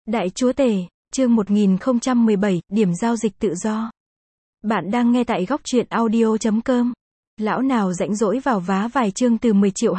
Đại Chúa Tể, chương 1017, điểm giao dịch tự do. Bạn đang nghe tại góc truyện audio.com. Lão nào rảnh rỗi vào vá vài chương từ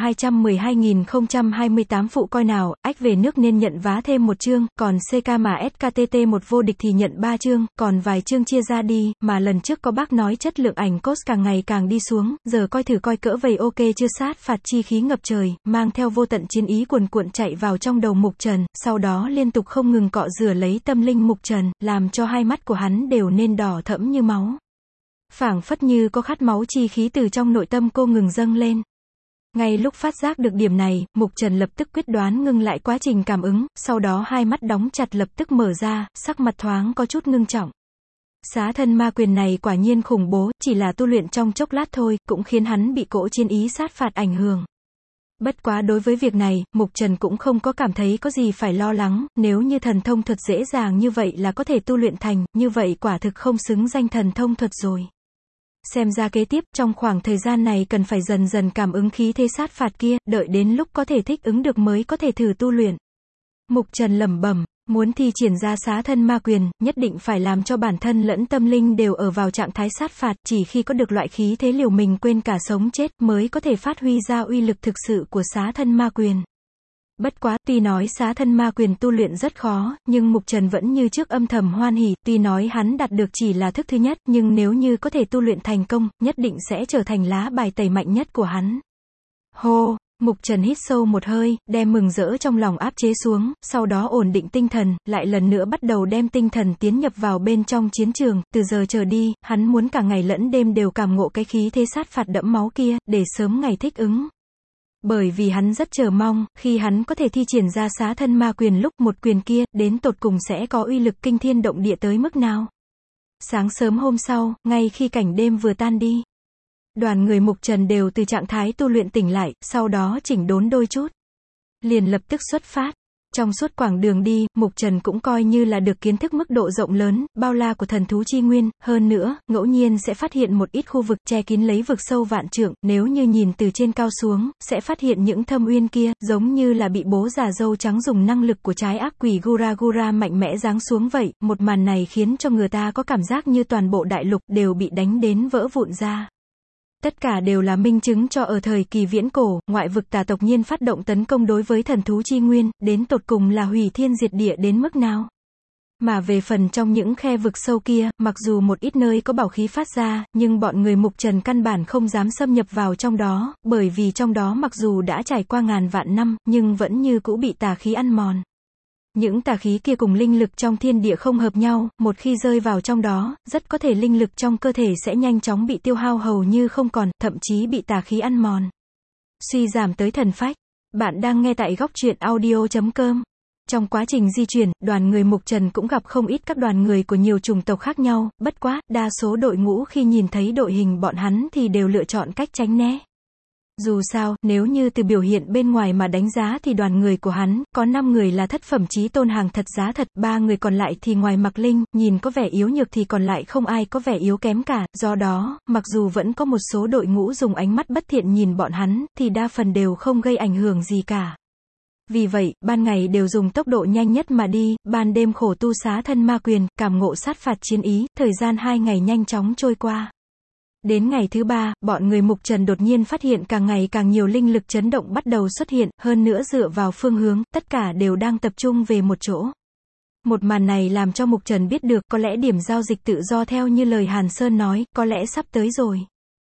10.212.028 phụ coi nào, ách về nước nên nhận vá thêm một chương, còn CK mà SKTT một vô địch thì nhận 3 chương, còn vài chương chia ra đi, mà lần trước có bác nói chất lượng ảnh cost càng ngày càng đi xuống, giờ coi thử coi cỡ vầy ok chưa. Sát phạt chi khí ngập trời, mang theo vô tận chiến ý cuồn cuộn chạy vào trong đầu Mục Trần, sau đó liên tục không ngừng cọ rửa lấy tâm linh Mục Trần, làm cho hai mắt của hắn đều nên đỏ thẫm như máu. Phảng phất như có khát máu chi khí từ trong nội tâm cô ngừng dâng lên. Ngay lúc phát giác được điểm này, Mục Trần lập tức quyết đoán ngưng lại quá trình cảm ứng, sau đó hai mắt đóng chặt lập tức mở ra, sắc mặt thoáng có chút ngưng trọng. Xá thân ma quyền này quả nhiên khủng bố, chỉ là tu luyện trong chốc lát thôi, cũng khiến hắn bị cỗ chiến ý sát phạt ảnh hưởng. Bất quá đối với việc này, Mục Trần cũng không có cảm thấy có gì phải lo lắng, nếu như thần thông thuật dễ dàng như vậy là có thể tu luyện thành, như vậy quả thực không xứng danh thần thông thuật rồi. Xem ra kế tiếp, trong khoảng thời gian này cần phải dần dần cảm ứng khí thế sát phạt kia, đợi đến lúc có thể thích ứng được mới có thể thử tu luyện. Mục Trần lẩm bẩm, muốn thi triển ra xá thân ma quyền, nhất định phải làm cho bản thân lẫn tâm linh đều ở vào trạng thái sát phạt, chỉ khi có được loại khí thế liều mình quên cả sống chết mới có thể phát huy ra uy lực thực sự của xá thân ma quyền. Bất quá, tuy nói xá thân ma quyền tu luyện rất khó, nhưng Mục Trần vẫn như trước âm thầm hoan hỉ, tuy nói hắn đạt được chỉ là thức thứ nhất, nhưng nếu như có thể tu luyện thành công, nhất định sẽ trở thành lá bài tẩy mạnh nhất của hắn. Hô, Mục Trần hít sâu một hơi, đem mừng rỡ trong lòng áp chế xuống, sau đó ổn định tinh thần, lại lần nữa bắt đầu đem tinh thần tiến nhập vào bên trong chiến trường, từ giờ trở đi, hắn muốn cả ngày lẫn đêm đều cảm ngộ cái khí thế sát phạt đẫm máu kia, để sớm ngày thích ứng. Bởi vì hắn rất chờ mong, khi hắn có thể thi triển ra xá thân ma quyền lúc một quyền kia, đến tột cùng sẽ có uy lực kinh thiên động địa tới mức nào. Sáng sớm hôm sau, ngay khi cảnh đêm vừa tan đi, đoàn người Mục Trần đều từ trạng thái tu luyện tỉnh lại, sau đó chỉnh đốn đôi chút. Liền lập tức xuất phát. Trong suốt quãng đường đi, Mục Trần cũng coi như là được kiến thức mức độ rộng lớn, bao la của thần thú chi nguyên, hơn nữa, ngẫu nhiên sẽ phát hiện một ít khu vực che kín lấy vực sâu vạn trượng, nếu như nhìn từ trên cao xuống, sẽ phát hiện những thâm uyên kia, giống như là bị bố già râu trắng dùng năng lực của trái ác quỷ Gura Gura mạnh mẽ giáng xuống vậy, một màn này khiến cho người ta có cảm giác như toàn bộ đại lục đều bị đánh đến vỡ vụn ra. Tất cả đều là minh chứng cho ở thời kỳ viễn cổ, ngoại vực tà tộc nhiên phát động tấn công đối với thần thú chi nguyên, đến tột cùng là hủy thiên diệt địa đến mức nào. Mà về phần trong những khe vực sâu kia, mặc dù một ít nơi có bảo khí phát ra, nhưng bọn người Mục Trần căn bản không dám xâm nhập vào trong đó, bởi vì trong đó mặc dù đã trải qua ngàn vạn năm, nhưng vẫn như cũ bị tà khí ăn mòn. Những tà khí kia cùng linh lực trong thiên địa không hợp nhau, một khi rơi vào trong đó, rất có thể linh lực trong cơ thể sẽ nhanh chóng bị tiêu hao hầu như không còn, thậm chí bị tà khí ăn mòn. Suy giảm tới thần phách. Bạn đang nghe tại góc truyện audio.com. Trong quá trình di chuyển, đoàn người Mục Trần cũng gặp không ít các đoàn người của nhiều chủng tộc khác nhau, bất quá, đa số đội ngũ khi nhìn thấy đội hình bọn hắn thì đều lựa chọn cách tránh né. Dù sao, nếu như từ biểu hiện bên ngoài mà đánh giá thì đoàn người của hắn, có 5 người là thất phẩm chí tôn hàng thật giá thật, 3 người còn lại thì ngoài mặc linh, nhìn có vẻ yếu nhược thì còn lại không ai có vẻ yếu kém cả, do đó, mặc dù vẫn có một số đội ngũ dùng ánh mắt bất thiện nhìn bọn hắn, thì đa phần đều không gây ảnh hưởng gì cả. Vì vậy, ban ngày đều dùng tốc độ nhanh nhất mà đi, ban đêm khổ tu xá thân ma quyền, cảm ngộ sát phạt chiến ý, thời gian 2 ngày nhanh chóng trôi qua. Đến ngày thứ 3, bọn người Mục Trần đột nhiên phát hiện càng ngày càng nhiều linh lực chấn động bắt đầu xuất hiện, hơn nữa dựa vào phương hướng, tất cả đều đang tập trung về một chỗ. Một màn này làm cho Mục Trần biết được có lẽ điểm giao dịch tự do theo như lời Hàn Sơn nói, có lẽ sắp tới rồi.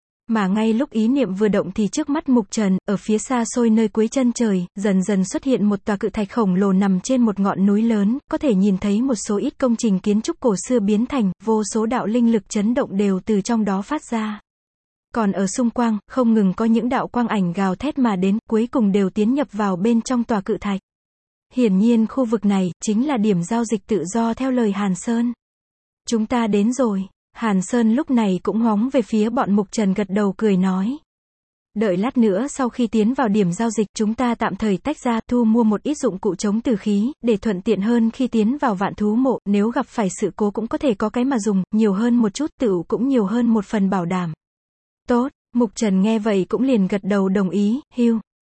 Mà ngay lúc ý niệm vừa động thì trước mắt Mục Trần, ở phía xa xôi nơi cuối chân trời, dần dần xuất hiện một tòa cự thạch khổng lồ nằm trên một ngọn núi lớn, có thể nhìn thấy một số ít công trình kiến trúc cổ xưa biến thành, vô số đạo linh lực chấn động đều từ trong đó phát ra. Còn ở xung quanh, không ngừng có những đạo quang ảnh gào thét mà đến, cuối cùng đều tiến nhập vào bên trong tòa cự thạch. Hiển nhiên khu vực này, chính là điểm giao dịch tự do theo lời Hàn Sơn. Chúng ta đến rồi. Hàn Sơn lúc này cũng hóng về phía bọn Mục Trần gật đầu cười nói. Đợi lát nữa sau khi tiến vào điểm giao dịch chúng ta tạm thời tách ra, thu mua một ít dụng cụ chống tử khí, để thuận tiện hơn khi tiến vào vạn thú mộ, nếu gặp phải sự cố cũng có thể có cái mà dùng, nhiều hơn một chút tựu cũng nhiều hơn một phần bảo đảm. Tốt, Mục Trần nghe vậy cũng liền gật đầu đồng ý, hưu.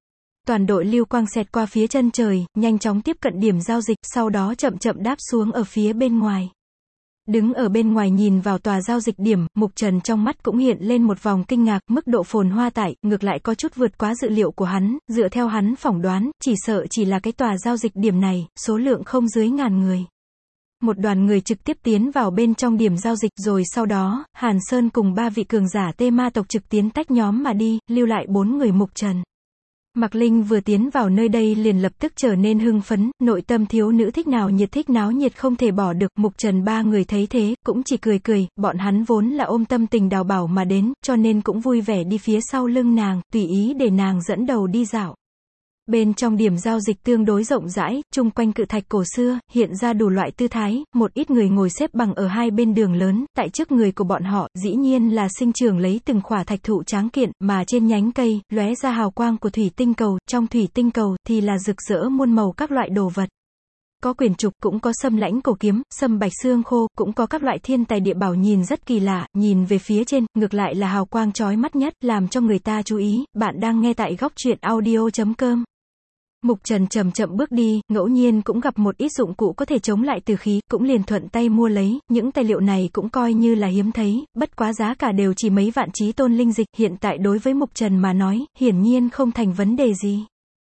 toàn đội lưu quang xẹt qua phía chân trời, nhanh chóng tiếp cận điểm giao dịch, sau đó chậm chậm đáp xuống ở phía bên ngoài. Đứng ở bên ngoài nhìn vào tòa giao dịch điểm, Mục Trần trong mắt cũng hiện lên một vòng kinh ngạc, mức độ phồn hoa tải, ngược lại có chút vượt quá dự liệu của hắn, dựa theo hắn phỏng đoán, chỉ sợ chỉ là cái tòa giao dịch điểm này, số lượng không dưới ngàn người. Một đoàn người trực tiếp tiến vào bên trong điểm giao dịch, rồi sau đó, Hàn Sơn cùng 3 vị cường giả Tê Ma tộc trực tiến tách nhóm mà đi, lưu lại 4 người Mục Trần. Mạc Linh vừa tiến vào nơi đây liền lập tức trở nên hưng phấn, nội tâm thiếu nữ thích nào nhiệt thích náo nhiệt không thể bỏ được. Mục Trần 3 người thấy thế, cũng chỉ cười cười, bọn hắn vốn là ôm tâm tình đào bảo mà đến, cho nên cũng vui vẻ đi phía sau lưng nàng, tùy ý để nàng dẫn đầu đi dạo. Bên trong điểm giao dịch tương đối rộng rãi, chung quanh cự thạch cổ xưa, hiện ra đủ loại tư thái, một ít người ngồi xếp bằng ở hai bên đường lớn, tại trước người của bọn họ, dĩ nhiên là sinh trưởng lấy từng khỏa thạch thụ tráng kiện, mà trên nhánh cây, lóe ra hào quang của thủy tinh cầu, trong thủy tinh cầu, thì là rực rỡ muôn màu các loại đồ vật. Có quyển trục, cũng có sâm lãnh cổ kiếm, sâm bạch xương khô, cũng có các loại thiên tài địa bảo nhìn rất kỳ lạ, nhìn về phía trên, ngược lại là hào quang chói mắt nhất, làm cho người ta chú ý. Bạn đang nghe tại góc truyện audio.com. Mục Trần chậm chậm bước đi, ngẫu nhiên cũng gặp một ít dụng cụ có thể chống lại từ khí, cũng liền thuận tay mua lấy, những tài liệu này cũng coi như là hiếm thấy, bất quá giá cả đều chỉ mấy vạn chí tôn linh dịch, hiện tại đối với Mục Trần mà nói, hiển nhiên không thành vấn đề gì.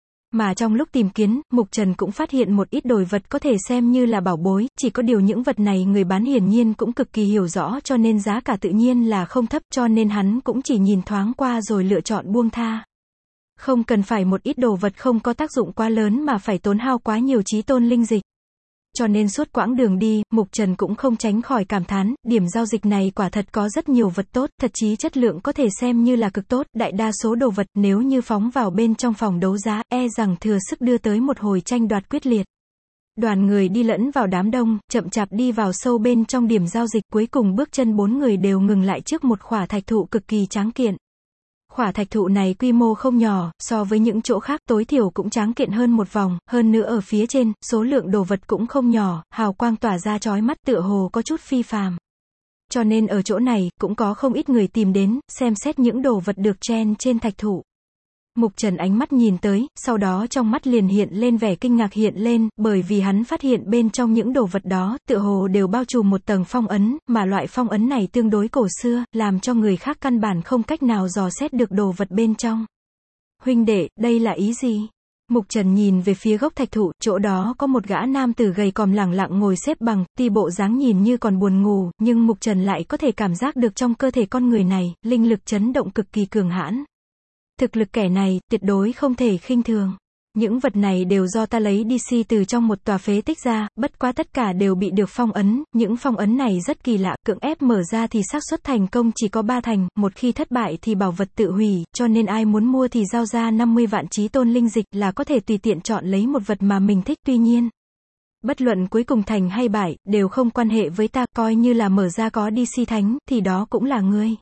Mà trong lúc tìm kiếm, Mục Trần cũng phát hiện một ít đồ vật có thể xem như là bảo bối, chỉ có điều những vật này người bán hiển nhiên cũng cực kỳ hiểu rõ cho nên giá cả tự nhiên là không thấp, cho nên hắn cũng chỉ nhìn thoáng qua rồi lựa chọn buông tha. Không cần phải một ít đồ vật không có tác dụng quá lớn mà phải tốn hao quá nhiều chí tôn linh dịch. Cho nên suốt quãng đường đi, Mục Trần cũng không tránh khỏi cảm thán, điểm giao dịch này quả thật có rất nhiều vật tốt, thật chí chất lượng có thể xem như là cực tốt, đại đa số đồ vật nếu như phóng vào bên trong phòng đấu giá, e rằng thừa sức đưa tới một hồi tranh đoạt quyết liệt. Đoàn người đi lẫn vào đám đông, chậm chạp đi vào sâu bên trong điểm giao dịch, cuối cùng bước chân 4 người đều ngừng lại trước một khỏa thạch thụ cực kỳ tráng kiện. Khỏa thạch thụ này quy mô không nhỏ, so với những chỗ khác tối thiểu cũng tráng kiện hơn một vòng, hơn nữa ở phía trên, số lượng đồ vật cũng không nhỏ, hào quang tỏa ra chói mắt tựa hồ có chút phi phàm. Cho nên ở chỗ này, cũng có không ít người tìm đến, xem xét những đồ vật được chen trên thạch thụ. Mục Trần ánh mắt nhìn tới, sau đó trong mắt liền hiện lên vẻ kinh ngạc hiện lên, bởi vì hắn phát hiện bên trong những đồ vật đó, tựa hồ đều bao trùm một tầng phong ấn, mà loại phong ấn này tương đối cổ xưa, làm cho người khác căn bản không cách nào dò xét được đồ vật bên trong. Huynh đệ, đây là ý gì? Mục Trần nhìn về phía gốc thạch thụ, chỗ đó có một gã nam tử gầy còm lẳng lặng ngồi xếp bằng, tuy bộ dáng nhìn như còn buồn ngủ, nhưng Mục Trần lại có thể cảm giác được trong cơ thể con người này, linh lực chấn động cực kỳ cường hãn. Thực lực kẻ này, tuyệt đối không thể khinh thường. Những vật này đều do ta lấy đi si từ trong một tòa phế tích ra, bất quá tất cả đều bị được phong ấn, những phong ấn này rất kỳ lạ, cưỡng ép mở ra thì xác suất thành công chỉ có 3 thành, một khi thất bại thì bảo vật tự hủy, cho nên ai muốn mua thì giao ra 50 vạn chí tôn linh dịch là có thể tùy tiện chọn lấy một vật mà mình thích, tuy nhiên, bất luận cuối cùng thành hay bại, đều không quan hệ với ta, coi như là mở ra có đi si thánh, thì đó cũng là ngươi.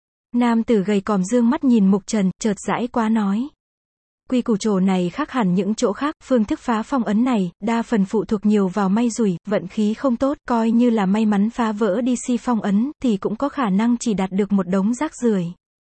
Nam tử gầy còm dương mắt nhìn Mục Trần, chợt dãi quá nói. Quy củ chỗ này khác hẳn những chỗ khác, phương thức phá phong ấn này, đa phần phụ thuộc nhiều vào may rủi, vận khí không tốt, coi như là may mắn phá vỡ đi si phong ấn, thì cũng có khả năng chỉ đạt được một đống rác rưởi.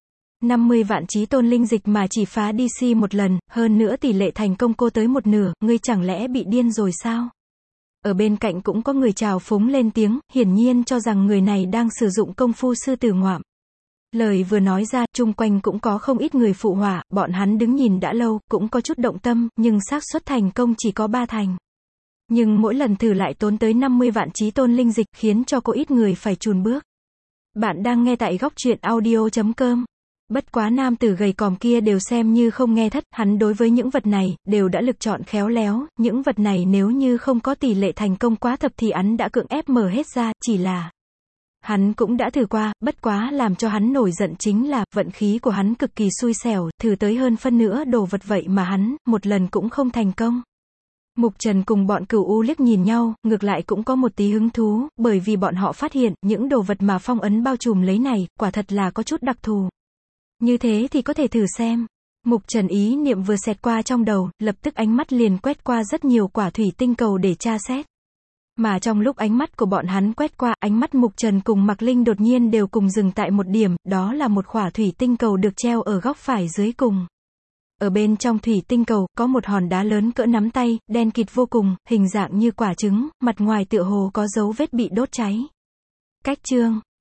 50 vạn chí tôn linh dịch mà chỉ phá đi si một lần, hơn nữa tỷ lệ thành công cô tới một nửa, ngươi chẳng lẽ bị điên rồi sao? Ở bên cạnh cũng có người chào phúng lên tiếng, hiển nhiên cho rằng người này đang sử dụng công phu sư tử ngoạm. Lời vừa nói ra, chung quanh cũng có không ít người phụ họa, bọn hắn đứng nhìn đã lâu, cũng có chút động tâm, nhưng xác suất thành công chỉ có 3 thành. Nhưng mỗi lần thử lại tốn tới 50 vạn chí tôn linh dịch, khiến cho có ít người phải chùn bước. Bạn đang nghe tại góc truyện audio.com. Bất quá nam tử gầy còm kia đều xem như không nghe thất, hắn đối với những vật này, đều đã lựa chọn khéo léo, những vật này nếu như không có tỷ lệ thành công quá thấp thì hắn đã cưỡng ép mở hết ra, chỉ là hắn cũng đã thử qua, bất quá làm cho hắn nổi giận chính là, vận khí của hắn cực kỳ xui xẻo, thử tới hơn phân nửa đồ vật vậy mà hắn, một lần cũng không thành công. Mục Trần cùng bọn Cửu U liếc nhìn nhau, ngược lại cũng có một tí hứng thú, bởi vì bọn họ phát hiện, những đồ vật mà phong ấn bao trùm lấy này, quả thật là có chút đặc thù. Như thế thì có thể thử xem. Mục Trần ý niệm vừa xẹt qua trong đầu, lập tức ánh mắt liền quét qua rất nhiều quả thủy tinh cầu để tra xét. Mà trong lúc ánh mắt của bọn hắn quét qua, ánh mắt Mục Trần cùng Mạc Linh đột nhiên đều cùng dừng tại một điểm, đó là một khỏa thủy tinh cầu được treo ở góc phải dưới cùng. Ở bên trong thủy tinh cầu, có một hòn đá lớn cỡ nắm tay, đen kịt vô cùng, hình dạng như quả trứng, mặt ngoài tựa hồ có dấu vết bị đốt cháy. Cách chương